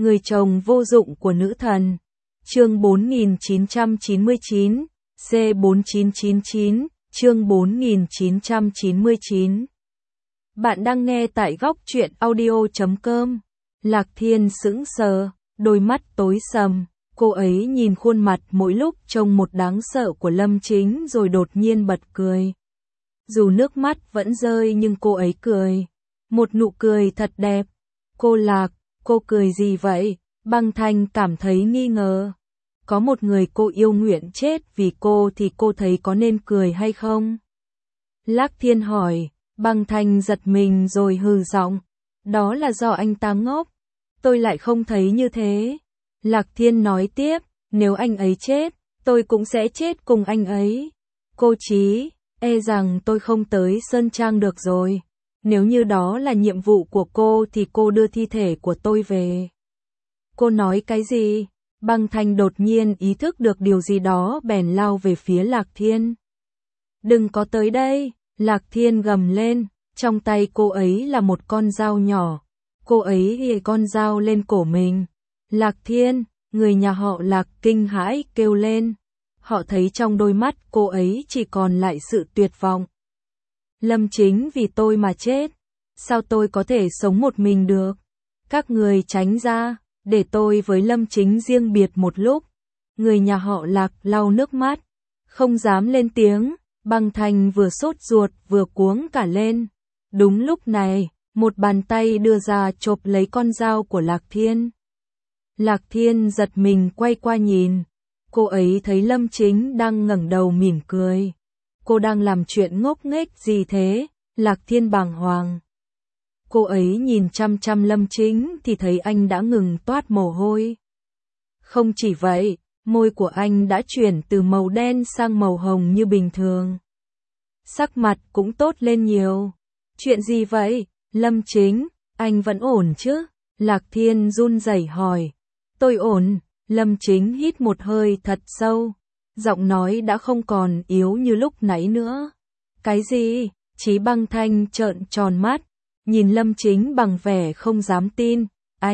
Người chồng vô dụng của nữ thần. Chương 4999, C4999, chương 4999. Bạn đang nghe tại góc truyện audio.com. Lạc Thiên sững sờ, đôi mắt tối sầm, cô ấy nhìn khuôn mặt mỗi lúc trông một đáng sợ của Lâm Chính rồi đột nhiên bật cười. Dù nước mắt vẫn rơi nhưng cô ấy cười. Một nụ cười thật đẹp. Cô Lạc, cô cười gì vậy? Băng Thanh cảm thấy nghi ngờ. Có một người cô yêu nguyện chết vì cô thì cô thấy có nên cười hay không? Lạc Thiên hỏi. Băng Thanh giật mình rồi hừ giọng. Đó là do anh ta ngốc. Tôi lại không thấy như thế. Lạc Thiên nói tiếp, nếu anh ấy chết, tôi cũng sẽ chết cùng anh ấy. Cô Chí, e rằng tôi không tới Sơn Trang được rồi. Nếu như đó là nhiệm vụ của cô thì cô đưa thi thể của tôi về. Cô nói cái gì? Băng Thanh đột nhiên ý thức được điều gì đó bèn lao về phía Lạc Thiên. Đừng có tới đây, Lạc Thiên gầm lên, trong tay cô ấy là một con dao nhỏ. Cô ấy ghì con dao lên cổ mình. Lạc Thiên, người nhà họ Lạc kinh hãi kêu lên. Họ thấy trong đôi mắt cô ấy chỉ còn lại sự tuyệt vọng. Lâm Chính vì tôi mà chết. Sao tôi có thể sống một mình được? Các người tránh ra, để tôi với Lâm Chính riêng biệt một lúc. Người nhà họ Lạc lau nước mắt, không dám lên tiếng. Băng Thanh vừa sốt ruột vừa cuống cả lên. Đúng lúc này, một bàn tay đưa ra chộp lấy con dao của Lạc Thiên. Lạc Thiên giật mình quay qua nhìn. Cô ấy thấy Lâm Chính đang ngẩng đầu mỉm cười. Cô đang làm chuyện ngốc nghếch gì thế? Lạc Thiên bàng hoàng. Cô ấy nhìn chăm chăm Lâm Chính thì thấy anh đã ngừng toát mồ hôi. Không chỉ vậy, môi của anh đã chuyển từ màu đen sang màu hồng như bình thường. Sắc mặt cũng tốt lên nhiều. Chuyện gì vậy? Lâm Chính, anh vẫn ổn chứ? Lạc Thiên run rẩy hỏi. Tôi ổn. Lâm Chính hít một hơi thật sâu. Giọng nói đã không còn yếu như lúc nãy nữa. Cái gì? Chí Băng Thanh trợn tròn mắt, nhìn Lâm Chính bằng vẻ không dám tin.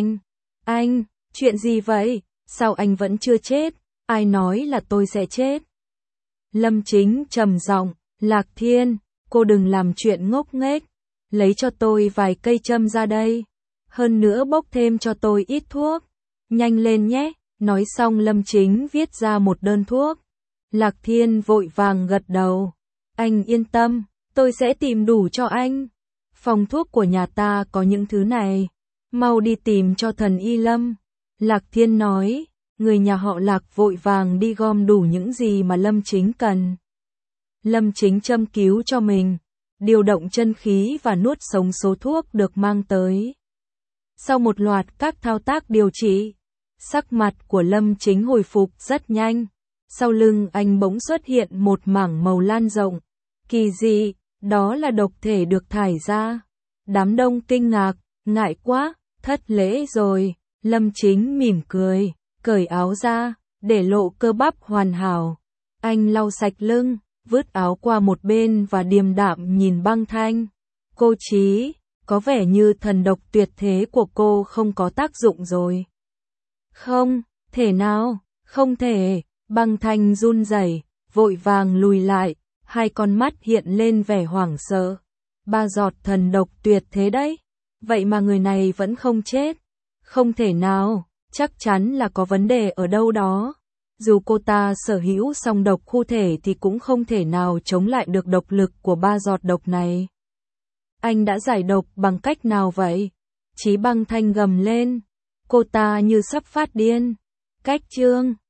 Anh, chuyện gì vậy? Sao anh vẫn chưa chết? Ai nói là tôi sẽ chết? Lâm Chính trầm giọng, Lạc Thiên, cô đừng làm chuyện ngốc nghếch. Lấy cho tôi vài cây châm ra đây. Hơn nữa bốc thêm cho tôi ít thuốc. Nhanh lên nhé. Nói xong Lâm Chính viết ra một đơn thuốc. Lạc Thiên vội vàng gật đầu. Anh yên tâm, tôi sẽ tìm đủ cho anh. Phòng thuốc của nhà ta có những thứ này. Mau đi tìm cho thần Y Lâm. Lạc Thiên nói. Người nhà họ Lạc vội vàng đi gom đủ những gì mà Lâm Chính cần. Lâm Chính châm cứu cho mình, điều động chân khí và nuốt sống số thuốc được mang tới. Sau một loạt các thao tác điều trị, sắc mặt của Lâm Chính hồi phục rất nhanh. Sau lưng anh bỗng xuất hiện một mảng màu lan rộng. Kỳ dị, đó là độc thể được thải ra. Đám đông kinh ngạc, ngại quá, thất lễ rồi. Lâm Chính mỉm cười, cởi áo ra, để lộ cơ bắp hoàn hảo. Anh lau sạch lưng, vứt áo qua một bên và điềm đạm nhìn Băng Thanh. Cô Chí, có vẻ như thần độc tuyệt thế của cô không có tác dụng rồi. Không, thể nào, không thể. Băng Thanh run rẩy, vội vàng lùi lại, hai con mắt hiện lên vẻ hoảng sợ. 3 giọt thần độc tuyệt thế đấy, vậy mà người này vẫn không chết. Không thể nào, chắc chắn là có vấn đề ở đâu đó. Dù cô ta sở hữu song độc khu thể thì cũng không thể nào chống lại được độc lực của 3 giọt độc này. Anh đã giải độc bằng cách nào vậy? Chí Băng Thanh gầm lên. Cô ta như sắp phát điên. Cách chương